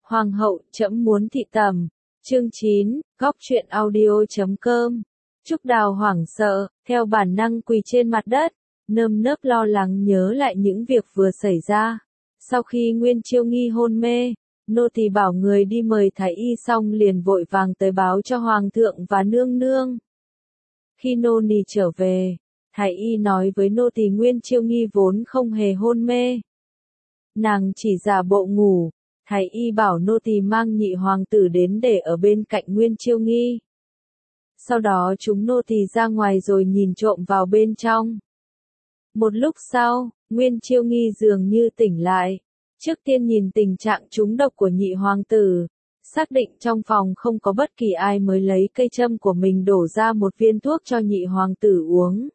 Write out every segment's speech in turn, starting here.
Hoàng hậu, trẫm muốn thị tẩm. Chương 9, góc truyện audio.com. Trúc Đào hoảng sợ, theo bản năng quỳ trên mặt đất, nơm nớp lo lắng nhớ lại những việc vừa xảy ra. Sau khi Nguyên Chiêu Nghi hôn mê, nô tỳ bảo người đi mời thái y xong liền vội vàng tới báo cho hoàng thượng và nương nương. Khi nô tỳ trở về, thái y nói với nô tỳ Nguyên Chiêu Nghi vốn không hề hôn mê. Nàng chỉ giả bộ ngủ, thái y bảo nô tỳ mang nhị hoàng tử đến để ở bên cạnh Nguyên Chiêu Nghi. Sau đó chúng nô tỳ ra ngoài rồi nhìn trộm vào bên trong. Một lúc sau, Nguyên Chiêu Nghi dường như tỉnh lại. Trước tiên nhìn tình trạng trúng độc của nhị hoàng tử, xác định trong phòng không có bất kỳ ai mới lấy cây châm của mình đổ ra một viên thuốc cho nhị hoàng tử uống.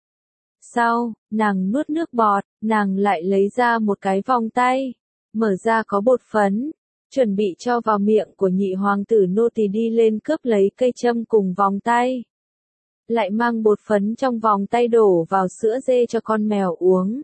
Sau, nàng nuốt nước bọt, nàng lại lấy ra một cái vòng tay, mở ra có bột phấn, chuẩn bị cho vào miệng của nhị hoàng tử. Nô tỳ đi lên cướp lấy cây châm cùng vòng tay. Lại mang bột phấn trong vòng tay đổ vào sữa dê cho con mèo uống.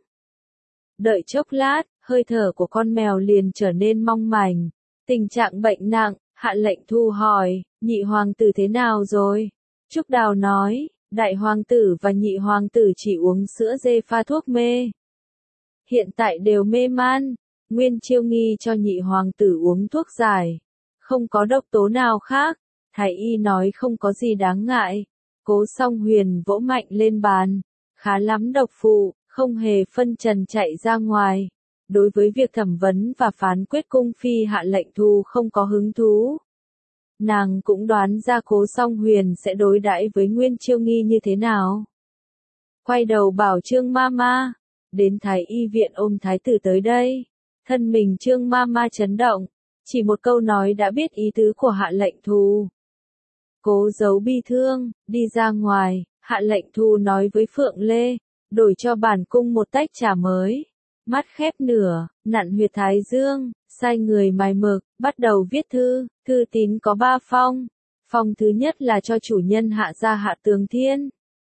Đợi chốc lát, hơi thở của con mèo liền trở nên mong manh. Tình trạng bệnh nặng, Hạ Lệnh Thu hỏi, nhị hoàng tử thế nào rồi? Trúc Đào nói, đại hoàng tử và nhị hoàng tử chỉ uống sữa dê pha thuốc mê. Hiện tại đều mê man. Nguyên Chiêu Nghi cho nhị hoàng tử uống thuốc giải. Không có độc tố nào khác. Thái y nói không có gì đáng ngại. Cố Song Huyền vỗ mạnh lên bàn. Khá lắm độc phụ, không hề phân trần chạy ra ngoài. Đối với việc thẩm vấn và phán quyết cung phi Hạ Lệnh Thu không có hứng thú. Nàng cũng đoán ra Cố Song Huyền sẽ đối đãi với Nguyên Chiêu Nghi như thế nào. Quay đầu bảo Trương Mama, đến Thái y viện ôm thái tử tới đây. Thân mình Trương Mama chấn động, chỉ một câu nói đã biết ý tứ của Hạ Lệnh Thu. Cố giấu bi thương, đi ra ngoài, Hạ Lệnh Thu nói với Phượng Lê, đổi cho bản cung một tách trà mới. Mắt khép nửa, nặn huyệt thái dương, sai người mài mực, bắt đầu viết thư. Thư tín có 3 phong. Phong thứ nhất là cho chủ nhân Hạ gia Hạ Tường Thiên.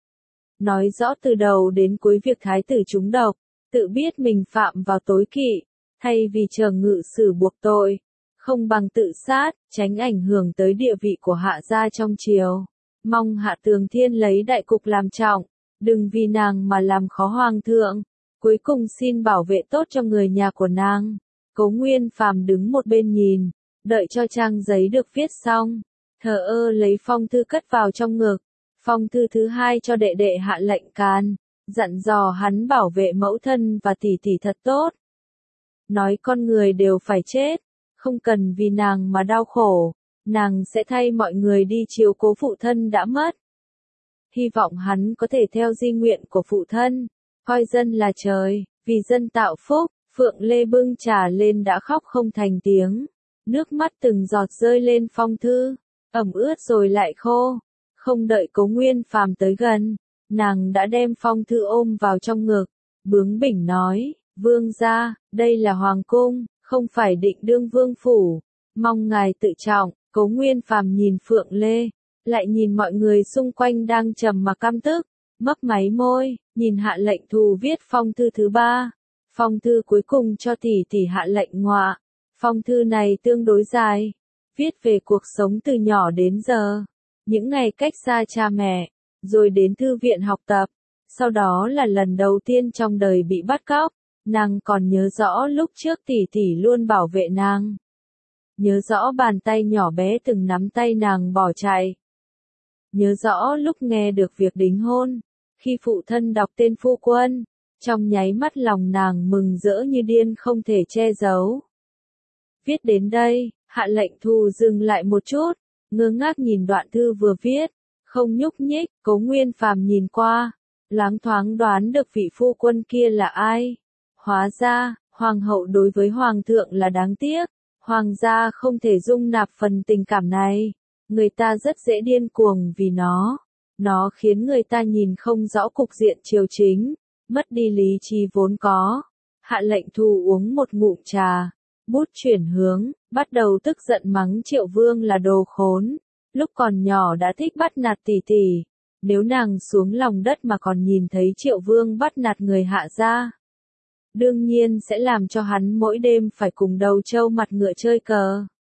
Nói rõ từ đầu đến cuối việc thái tử trúng độc, tự biết mình phạm vào tối kỵ, thay vì chờ ngự sử buộc tội, không bằng tự sát, tránh ảnh hưởng tới địa vị của Hạ gia trong triều. Mong Hạ Tường Thiên lấy đại cục làm trọng, đừng vì nàng mà làm khó hoàng thượng. Cuối cùng xin bảo vệ tốt cho người nhà của nàng. Cố Nguyên Phàm đứng một bên nhìn, đợi cho trang giấy được viết xong, thờ ơ lấy phong thư cất vào trong ngực. Phong thư thứ hai cho đệ đệ Hạ Lệnh Càn, dặn dò hắn bảo vệ mẫu thân và tỷ tỷ thật tốt. Nói con người đều phải chết, không cần vì nàng mà đau khổ, nàng sẽ thay mọi người đi chiếu cố phụ thân đã mất. Hy vọng hắn có thể theo di nguyện của phụ thân, coi dân là trời, vì dân tạo phúc. Phượng Lê bưng trà lên đã khóc không thành tiếng, nước mắt từng giọt rơi lên phong thư, ẩm ướt rồi lại khô. Không đợi Cố Nguyên Phàm tới gần, nàng đã đem phong thư ôm vào trong ngực, bướng bỉnh nói, vương gia, đây là hoàng cung, không phải Định Đương vương phủ, mong ngài tự trọng. Cố Nguyên Phàm nhìn Phượng Lê, lại nhìn mọi người xung quanh đang trầm mặc căm tức, mấp máy môi, nhìn Hạ Lệnh Thu viết phong thư thứ 3. Phong thư cuối cùng cho tỷ tỷ Hạ Lệnh Ngọa. Phong thư này tương đối dài, viết về cuộc sống từ nhỏ đến giờ, những ngày cách xa cha mẹ, rồi đến thư viện học tập, sau đó là lần đầu tiên trong đời bị bắt cóc. Nàng còn nhớ rõ lúc trước tỷ tỷ luôn bảo vệ nàng. Nhớ rõ bàn tay nhỏ bé từng nắm tay nàng bỏ chạy. Nhớ rõ lúc nghe được việc đính hôn, khi phụ thân đọc tên phu quân. Trong nháy mắt lòng nàng mừng rỡ như điên không thể che giấu. Viết đến đây, Hạ Lệnh Thu dừng lại một chút, ngơ ngác nhìn đoạn thư vừa viết, không nhúc nhích. Cố Nguyên Phàm nhìn qua, loáng thoáng đoán được vị phu quân kia là ai. Hóa ra, hoàng hậu đối với hoàng thượng là đáng tiếc, hoàng gia không thể dung nạp phần tình cảm này, người ta rất dễ điên cuồng vì nó khiến người ta nhìn không rõ cục diện triều chính. Mất đi lý trí vốn có. Hạ Lệnh Thu uống một ngụm trà, bút chuyển hướng, bắt đầu tức giận mắng Triệu Vương là đồ khốn. Lúc còn nhỏ đã thích bắt nạt tỷ tỷ, nếu nàng xuống lòng đất mà còn nhìn thấy Triệu Vương bắt nạt người Hạ gia, đương nhiên sẽ làm cho hắn mỗi đêm phải cùng đầu trâu mặt ngựa chơi cờ.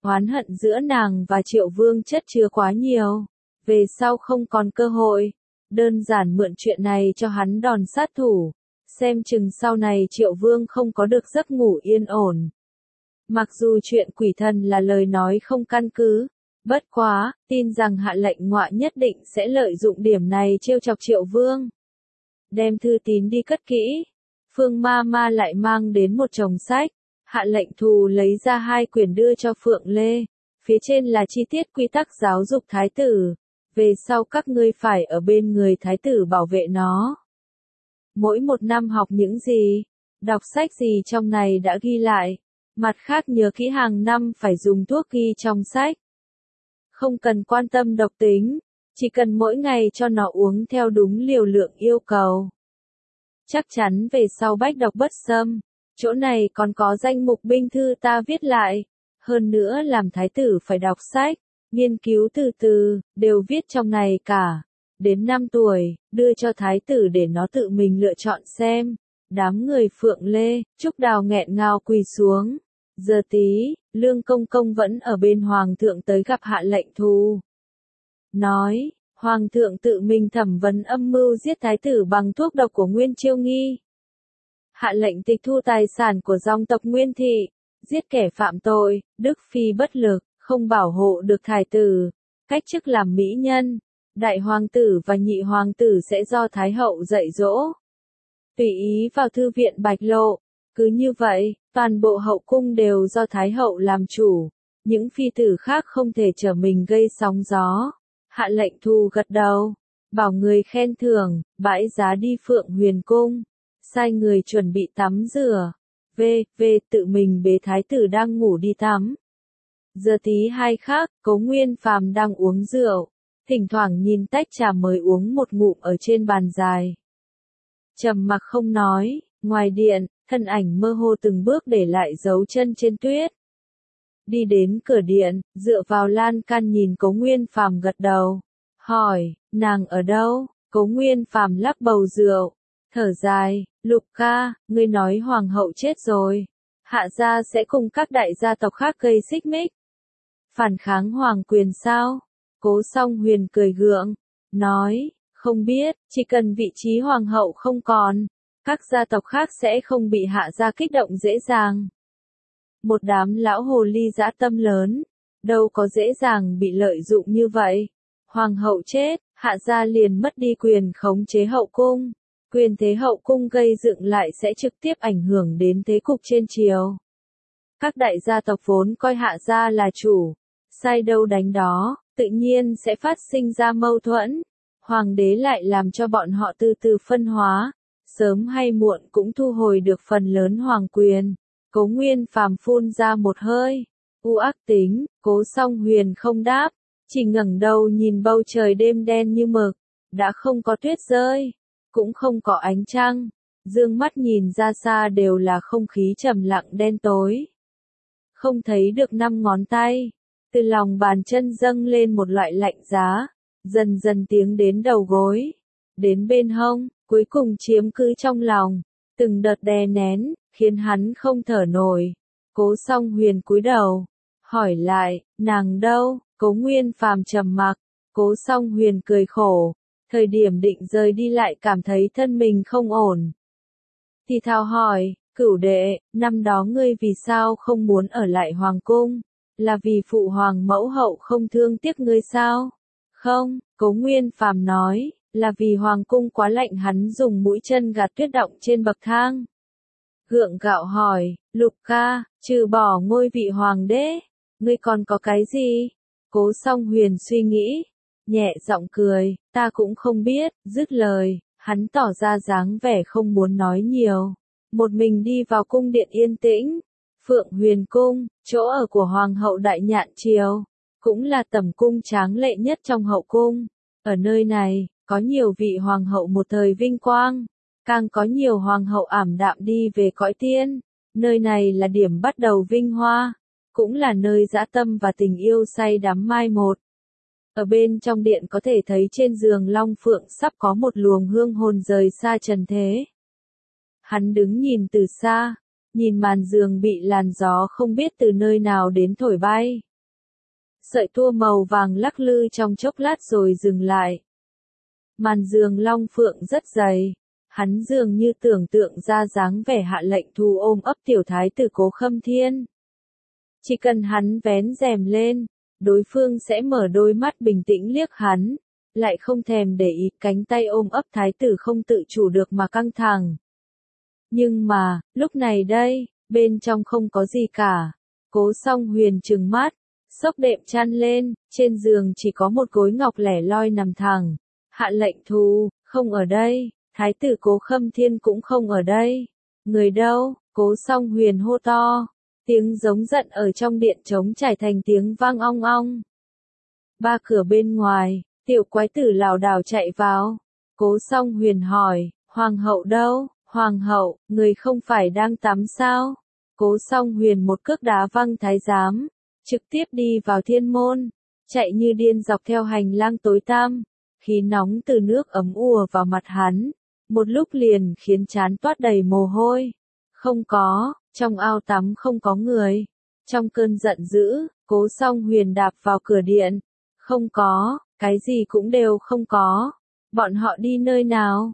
Oán hận giữa nàng và Triệu Vương chất chứa quá nhiều, về sau không còn cơ hội, đơn giản mượn chuyện này cho hắn đòn sát thủ, xem chừng sau này Triệu Vương không có được giấc ngủ yên ổn. Mặc dù chuyện quỷ thần là lời nói không căn cứ, bất quá, tin rằng Hạ Lệnh Ngọa nhất định sẽ lợi dụng điểm này trêu chọc Triệu Vương. Đem thư tín đi cất kỹ, Phương Ma Ma lại mang đến một chồng sách, Hạ Lệnh Thù lấy ra 2 quyển đưa cho Phượng Lê, phía trên là chi tiết quy tắc giáo dục thái tử, về sau các ngươi phải ở bên người thái tử bảo vệ nó. Mỗi một năm học những gì, đọc sách gì trong này đã ghi lại, mặt khác nhớ kỹ hàng năm phải dùng thuốc ghi trong sách. Không cần quan tâm độc tính, chỉ cần mỗi ngày cho nó uống theo đúng liều lượng yêu cầu. Chắc chắn về sau bách độc bất xâm, chỗ này còn có danh mục binh thư ta viết lại, hơn nữa làm thái tử phải đọc sách, nghiên cứu từ từ, đều viết trong này cả. Đến 5 tuổi, đưa cho thái tử để nó tự mình lựa chọn xem. Đám người Phượng Lê, Trúc Đào nghẹn ngào quỳ xuống. Giờ tí, Lương Công Công vẫn ở bên Hoàng thượng tới gặp Hạ Lệnh Thù. Nói, Hoàng thượng tự mình thẩm vấn âm mưu giết thái tử bằng thuốc độc của Nguyên Chiêu Nghi. Hạ lệnh tịch thu tài sản của dòng tộc Nguyên Thị, giết kẻ phạm tội, Đức Phi bất lực, không bảo hộ được thái tử, cách chức làm mỹ nhân. Đại hoàng tử và nhị hoàng tử sẽ do Thái hậu dạy dỗ. Tùy ý vào thư viện Bạch Lộ. Cứ như vậy, toàn bộ hậu cung đều do Thái hậu làm chủ. Những phi tử khác không thể trở mình gây sóng gió. Hạ Lệnh Thù gật đầu, bảo người khen thưởng, bãi giá đi Phượng Huyền Cung. Sai người chuẩn bị tắm rửa. Tự mình bế thái tử đang ngủ đi tắm. Giờ tí 2 khác, Cố Nguyên Phàm đang uống rượu. Thỉnh thoảng nhìn tách trà mới uống một ngụm ở trên bàn dài. Trầm mặc không nói, ngoài điện, thân ảnh mơ hồ từng bước để lại dấu chân trên tuyết. Đi đến cửa điện, dựa vào lan can nhìn Cố Nguyên Phàm gật đầu. Hỏi, nàng ở đâu? Cố Nguyên Phàm lắc bầu rượu, thở dài, Lục ca, ngươi nói hoàng hậu chết rồi. Hạ gia sẽ cùng các đại gia tộc khác gây xích mích. Phản kháng hoàng quyền sao? Cố Song Huyền cười gượng, nói, không biết, chỉ cần vị trí hoàng hậu không còn, các gia tộc khác sẽ không bị hạ gia kích động dễ dàng. Một đám lão hồ ly dã tâm lớn, đâu có dễ dàng bị lợi dụng như vậy. Hoàng hậu chết, hạ gia liền mất đi quyền khống chế hậu cung. Quyền thế hậu cung gây dựng lại sẽ trực tiếp ảnh hưởng đến thế cục trên triều. Các đại gia tộc vốn coi hạ gia là chủ, sai đâu đánh đó, tự nhiên sẽ phát sinh ra mâu thuẫn. Hoàng đế lại làm cho bọn họ từ từ phân hóa, sớm hay muộn cũng thu hồi được phần lớn hoàng quyền. Cố Nguyên Phàm phun ra một hơi, u ác tính. Cố Song Huyền không đáp, chỉ ngẩng đầu nhìn bầu trời đêm đen như mực, đã không có tuyết rơi, cũng không có ánh trăng, dương mắt nhìn ra xa đều là không khí trầm lặng đen tối. Không thấy được 5 ngón tay, từ lòng bàn chân dâng lên một loại lạnh giá, dần dần tiến đến đầu gối, đến bên hông, cuối cùng chiếm cứ trong lòng, từng đợt đè nén, khiến hắn không thở nổi. Cố Song Huyền cúi đầu, hỏi lại, nàng đâu? Cố Nguyên Phàm trầm mặc, Cố Song Huyền cười khổ, thời điểm định rời đi lại cảm thấy thân mình không ổn. Thì thào hỏi, cửu đệ, năm đó ngươi vì sao không muốn ở lại hoàng cung? Là vì phụ hoàng mẫu hậu không thương tiếc ngươi sao? Không, Cố Nguyên Phàm nói, là vì hoàng cung quá lạnh, hắn dùng mũi chân gạt tuyết động trên bậc thang. Gượng gạo hỏi, Lục ca, trừ bỏ ngôi vị hoàng đế, ngươi còn có cái gì? Cố Song Huyền suy nghĩ, nhẹ giọng cười, ta cũng không biết. Dứt lời, hắn tỏ ra dáng vẻ không muốn nói nhiều, một mình đi vào cung điện yên tĩnh. Phượng Huyền Cung, chỗ ở của Hoàng hậu Đại Nhạn Triều, cũng là tẩm cung tráng lệ nhất trong hậu cung. Ở nơi này, có nhiều vị hoàng hậu một thời vinh quang, càng có nhiều hoàng hậu ảm đạm đi về cõi tiên. Nơi này là điểm bắt đầu vinh hoa, cũng là nơi dã tâm và tình yêu say đắm mai một. Ở bên trong điện có thể thấy trên giường Long Phượng sắp có một luồng hương hồn rời xa trần thế. Hắn đứng nhìn từ xa, nhìn màn giường bị làn gió không biết từ nơi nào đến thổi bay. Sợi tua màu vàng lắc lư trong chốc lát rồi dừng lại. Màn giường long phượng rất dày. Hắn dường như tưởng tượng ra dáng vẻ Hạ Lệnh Thu ôm ấp tiểu thái tử Cố Khâm Thiên. Chỉ cần hắn vén rèm lên, đối phương sẽ mở đôi mắt bình tĩnh liếc hắn, lại không thèm để ý, cánh tay ôm ấp thái tử không tự chủ được mà căng thẳng. Nhưng mà, lúc này đây, bên trong không có gì cả. Cố Song Huyền trừng mắt, xốc đệm chăn lên, trên giường chỉ có một gối ngọc lẻ loi nằm thẳng. Hạ Lệnh Thu, không ở đây, thái tử Cố Khâm Thiên cũng không ở đây. Người đâu? Cố Song Huyền hô to. Tiếng giống giận ở trong điện trống trải thành tiếng vang ong ong. Ba cửa bên ngoài, tiểu quái tử lảo đảo chạy vào. Cố Song Huyền hỏi, Hoàng hậu đâu? Hoàng hậu, người không phải đang tắm sao? Cố Song Huyền một cước đá văng thái giám, trực tiếp đi vào thiên môn, chạy như điên dọc theo hành lang tối tăm, khí nóng từ nước ấm ùa vào mặt hắn, một lúc liền khiến trán toát đầy mồ hôi. Không có, trong ao tắm không có người. Trong cơn giận dữ, Cố Song Huyền đạp vào cửa điện. Không có, cái gì cũng đều không có. Bọn họ đi nơi nào?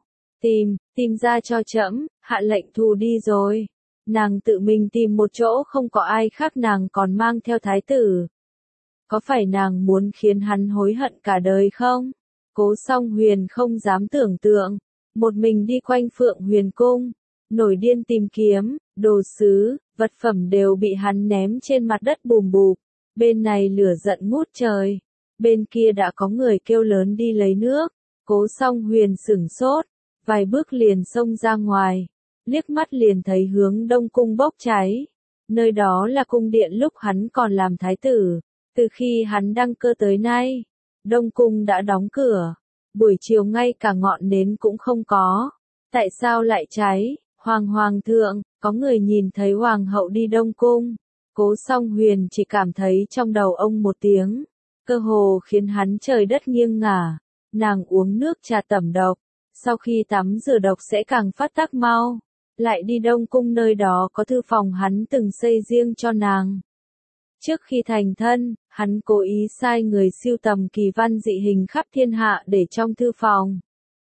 Tìm ra cho trẫm. Hạ Lệnh Thu đi rồi. Nàng tự mình tìm một chỗ không có ai khác, nàng còn mang theo thái tử. Có phải nàng muốn khiến hắn hối hận cả đời không? Cố Song Huyền không dám tưởng tượng. Một mình đi quanh Phượng Huyền Cung, nổi điên tìm kiếm, đồ sứ, vật phẩm đều bị hắn ném trên mặt đất bùm bụp. Bên này lửa giận ngút trời, bên kia đã có người kêu lớn đi lấy nước. Cố Song Huyền sửng sốt, vài bước liền xông ra ngoài, liếc mắt liền thấy hướng Đông Cung bốc cháy. Nơi đó là cung điện lúc hắn còn làm thái tử. Từ khi hắn đăng cơ tới nay, Đông Cung đã đóng cửa. Buổi chiều ngay cả ngọn nến cũng không có. Tại sao lại cháy? Hoàng thượng, có người nhìn thấy Hoàng hậu đi Đông Cung. Cố Song Huyền chỉ cảm thấy trong đầu ông một tiếng, cơ hồ khiến hắn trời đất nghiêng ngả. Nàng uống nước trà tẩm độc, sau khi tắm rửa độc sẽ càng phát tác mau. Lại đi Đông Cung, nơi đó có thư phòng hắn từng xây riêng cho nàng. Trước khi thành thân, hắn cố ý sai người sưu tầm kỳ văn dị hình khắp thiên hạ để trong thư phòng,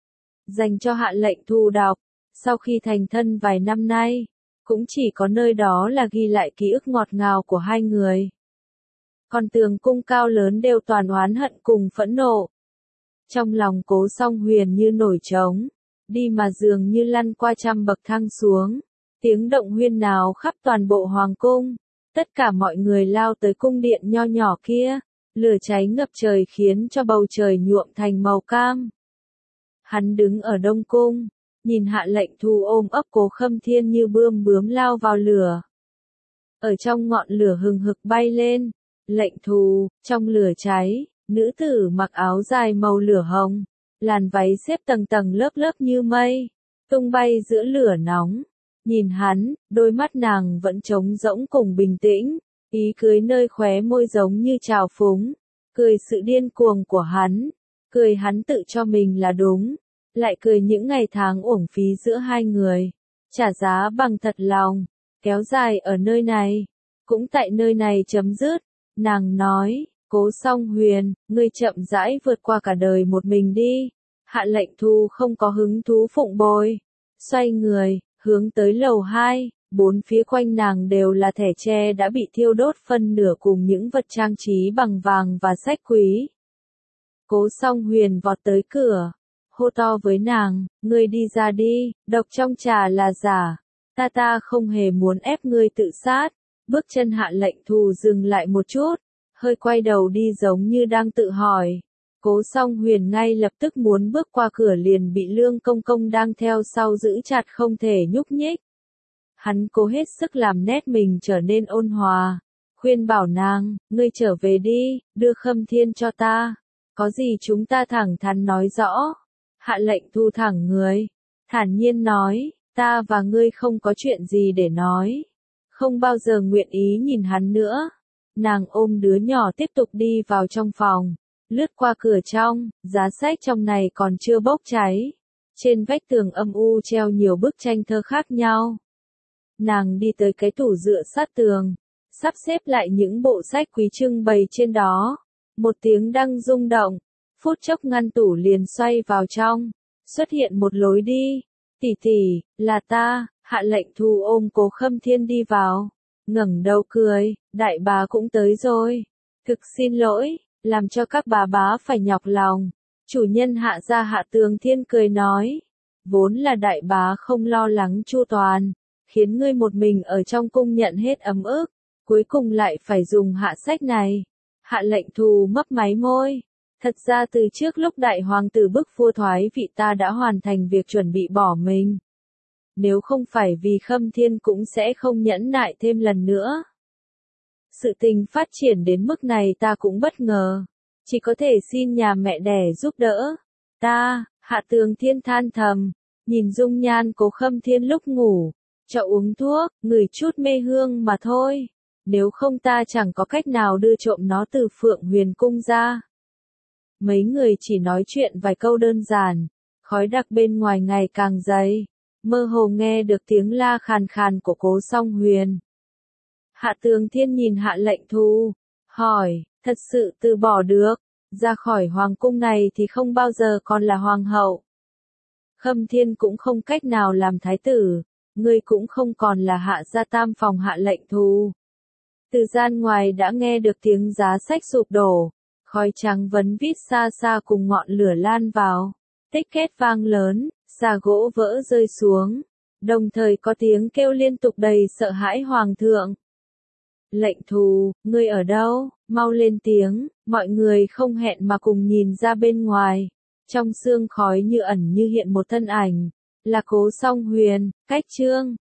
dành cho Hạ Lệnh Thu đọc. Sau khi thành thân vài năm nay, cũng chỉ có nơi đó là ghi lại ký ức ngọt ngào của hai người. Còn tường cung cao lớn đều toàn oán hận cùng phẫn nộ. Trong lòng Cố Song Huyền như nổi trống, đi mà dường như lăn qua trăm bậc thang xuống. Tiếng động huyên náo khắp toàn bộ hoàng cung. Tất cả mọi người lao tới cung điện nho nhỏ kia. Lửa cháy ngập trời khiến cho bầu trời nhuộm thành màu cam. Hắn đứng ở Đông Cung, nhìn Hạ Lệnh Thu ôm ấp Cố Khâm Thiên như bướm lao vào lửa. Ở trong ngọn lửa hừng hực bay lên. Lệnh Thu, trong lửa cháy, nữ tử mặc áo dài màu lửa hồng, làn váy xếp tầng tầng lớp lớp như mây, tung bay giữa lửa nóng. Nhìn hắn, đôi mắt nàng vẫn trống rỗng cùng bình tĩnh, ý cười nơi khóe môi giống như trào phúng, cười sự điên cuồng của hắn, cười hắn tự cho mình là đúng, lại cười những ngày tháng uổng phí giữa hai người, trả giá bằng thật lòng, kéo dài ở nơi này, cũng tại nơi này chấm dứt. Nàng nói, Cố Song Huyền, ngươi chậm rãi vượt qua cả đời một mình đi. Hạ Lệnh Thu không có hứng thú phụng bồi, xoay người, hướng tới lầu 2, bốn phía quanh nàng đều là thẻ tre đã bị thiêu đốt phân nửa cùng những vật trang trí bằng vàng và sách quý. Cố Song Huyền vọt tới cửa, hô to với nàng, ngươi đi ra đi, độc trong trà là giả, ta không hề muốn ép ngươi tự sát. Bước chân Hạ Lệnh Thu dừng lại một chút, hơi quay đầu đi giống như đang tự hỏi. Cố Song Huyền ngay lập tức muốn bước qua cửa liền bị Lương Công Công đang theo sau giữ chặt không thể nhúc nhích. Hắn cố hết sức làm nét mình trở nên ôn hòa, khuyên bảo nàng, ngươi trở về đi, đưa Khâm Thiên cho ta. Có gì chúng ta thẳng thắn nói rõ. Hạ Lệnh Thu thẳng người, thản nhiên nói, ta và ngươi không có chuyện gì để nói. Không bao giờ nguyện ý nhìn hắn nữa. Nàng ôm đứa nhỏ tiếp tục đi vào trong phòng, lướt qua cửa trong, giá sách trong này còn chưa bốc cháy. Trên vách tường âm u treo nhiều bức tranh thơ khác nhau. Nàng đi tới cái tủ dựa sát tường, sắp xếp lại những bộ sách quý trưng bày trên đó. Một tiếng đăng rung động, phút chốc ngăn tủ liền xoay vào trong, xuất hiện một lối đi. Tỷ tỷ, là ta. Hạ Lệnh Thu ôm Cố Khâm Thiên đi vào, ngẩng đầu cười, đại bá cũng tới rồi. Thực xin lỗi, làm cho các bà bá phải nhọc lòng. Chủ nhân Hạ gia Hạ Tường Thiên cười nói, vốn là đại bá không lo lắng chu toàn, khiến ngươi một mình ở trong cung nhận hết ấm ức, cuối cùng lại phải dùng hạ sách này. Hạ Lệnh Thu mấp máy môi. Thật ra từ trước lúc đại hoàng tử bức vua thoái vị ta đã hoàn thành việc chuẩn bị bỏ mình. Nếu không phải vì Khâm Thiên cũng sẽ không nhẫn nại thêm lần nữa. Sự tình phát triển đến mức này ta cũng bất ngờ. Chỉ có thể xin nhà mẹ đẻ giúp đỡ. Ta, Hạ Tường Thiên than thầm, nhìn dung nhan Cố Khâm Thiên lúc ngủ, cho uống thuốc, ngửi chút mê hương mà thôi. Nếu không ta chẳng có cách nào đưa trộm nó từ Phượng Huyền Cung ra. Mấy người chỉ nói chuyện vài câu đơn giản, khói đặc bên ngoài ngày càng dày, mơ hồ nghe được tiếng la khàn khàn của Cố Song Huyền. Hạ Tường Thiên nhìn Hạ Lệnh Thu, hỏi, thật sự từ bỏ được, ra khỏi hoàng cung này thì không bao giờ còn là hoàng hậu. Khâm Thiên cũng không cách nào làm thái tử, ngươi cũng không còn là hạ gia tam phòng Hạ Lệnh Thu. Từ gian ngoài đã nghe được tiếng giá sách sụp đổ, khói trắng vấn vít xa xa cùng ngọn lửa lan vào, tích két vang lớn, xà gỗ vỡ rơi xuống, đồng thời có tiếng kêu liên tục đầy sợ hãi hoàng thượng. Lệnh Thu, ngươi ở đâu, mau lên tiếng, mọi người không hẹn mà cùng nhìn ra bên ngoài, trong sương khói như ẩn như hiện một thân ảnh, là Cố Song Huyền, cách Trương.